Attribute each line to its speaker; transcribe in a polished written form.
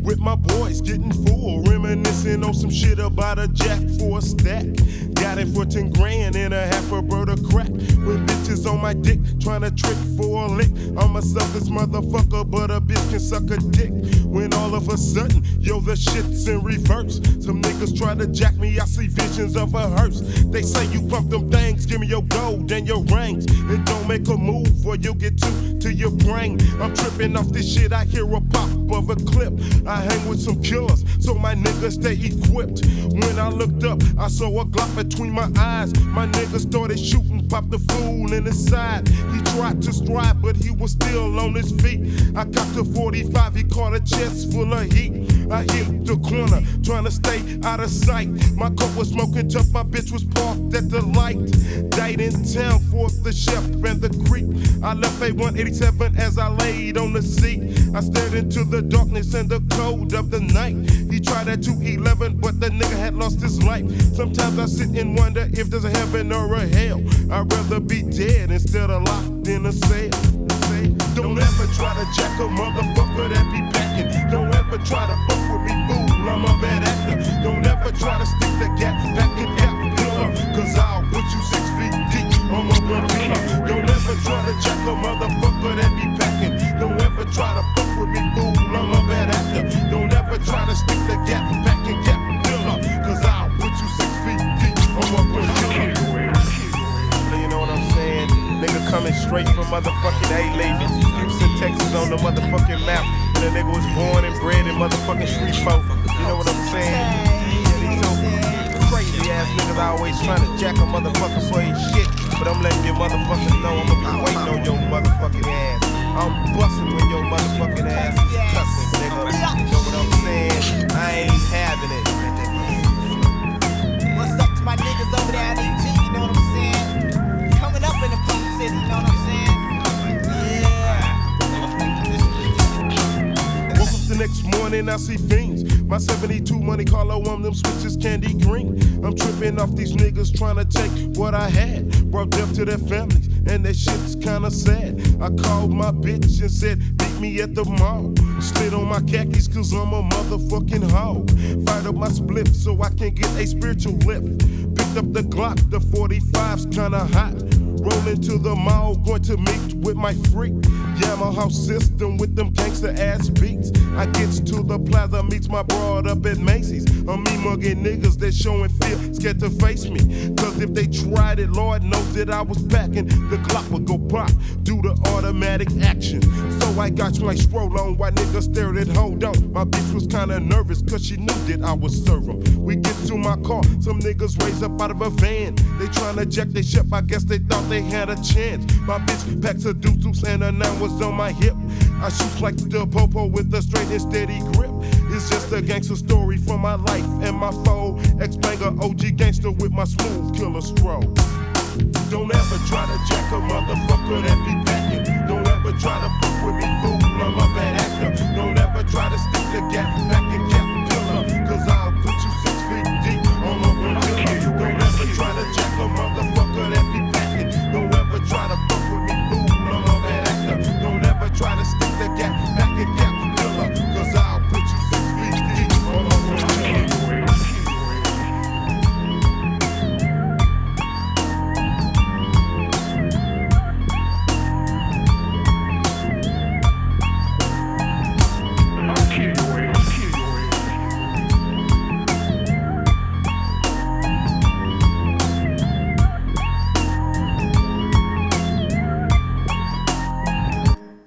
Speaker 1: with my boys getting full, reminiscing on some shit about a jack for a stack. Got it for 10 grand and a half a bird of crack. With bitches on my dick, trying to trick for a lick. I'm a selfish motherfucker, but a bitch can suck a dick. When all of a sudden, yo, the shit's in reverse. Some niggas try to jack me, I see visions of a hearse. They say you pump them things, give me your gold and your rings. And don't make a move or you'll get two to your brain. I'm tripping off this shit, I hear a pop of a clip. I hang with some killers, so my niggas stay equipped. When I looked up, I saw a Glock between my eyes. My niggas started shooting, popped the fool in his side. He tried to stride, but he was still on his feet. I cocked a 45, he caught a chest full of heat. I hit the corner, trying to stay out of sight. My coat was smoking till my bitch was parked at the light. Died in town for the chef and the creek. I left A187 as I laid on the seat. I stared into the darkness and the cold of the night. He tried at 211, but the nigga had lost his life. Sometimes I sit and wonder if there's a heaven or a hell. I'd rather be dead instead of locked in a cell. Don't ever try to jack a motherfucker that be packing. Don't ever try to fuck with me, fool, I'm a bad actor. Don't ever try to stick the gap back in gap pillar, cause I'll put you 6 feet deep on my pillar. Don't ever try to jack a motherfucker that be packing. Don't ever try to fuck with me, fool, I'm a bad actor. Don't ever try to stick the gap back in gap pillar, cause I'll put you 6 feet deep on my pillar. You know what I'm saying? Nigga coming straight from motherfucking A-Lady. Houston, Texas on the motherfucking map. And the nigga was born and bred in motherfucking Shreveport. You know what I'm saying? Yeah, these so crazy ass niggas always trying to jack a motherfucker for his shit. But I'm letting your motherfuckers know I'ma be waiting on your motherfucking ass. I'm busting when your motherfucking ass is cussing, nigga. You know what I'm saying? I ain't having it.
Speaker 2: What's up to my niggas over there at EG, you know what I'm saying? Coming up in the Pump City, you know what I'm saying?
Speaker 1: The next morning I see fiends. My 72 money Carlo on them switches candy green. I'm tripping off these niggas trying to take what I had. Brought death to their families and that shit's kinda sad. I called my bitch and said beat me at the mall. Slid on my khakis cause I'm a motherfucking hoe. Fired up my split so I can get a spiritual lift. Picked up the Glock, the 45's kinda hot. Rolling to the mall, going to meet with my freak. Yamaha system with them gangster ass beats. I gets to the plaza, meets my broad up at Macy's. I'm me mugging niggas that showing fear, scared to face me. Cause if they tried it, Lord knows that I was packing. The Glock would go pop, do the automatic action. So I got you like scroll on while niggas stared at hold on. My bitch was kinda nervous cause she knew that I would serve them. We get to my car, some niggas raise up out of a van. They tryna jack their ship, I guess they thought they had a chance. My bitch packs a deuce and a 9 was on my hip. I shoot like the popo with a straight and steady grip. It's just a gangster story from my life and my foe. Ex-banger OG gangster with my smooth killer stroll. Don't ever try to jack a motherfucker that be packing. Don't ever try to fuck with me, fool, I'm a bad actor. Don't ever try to stick the gap back in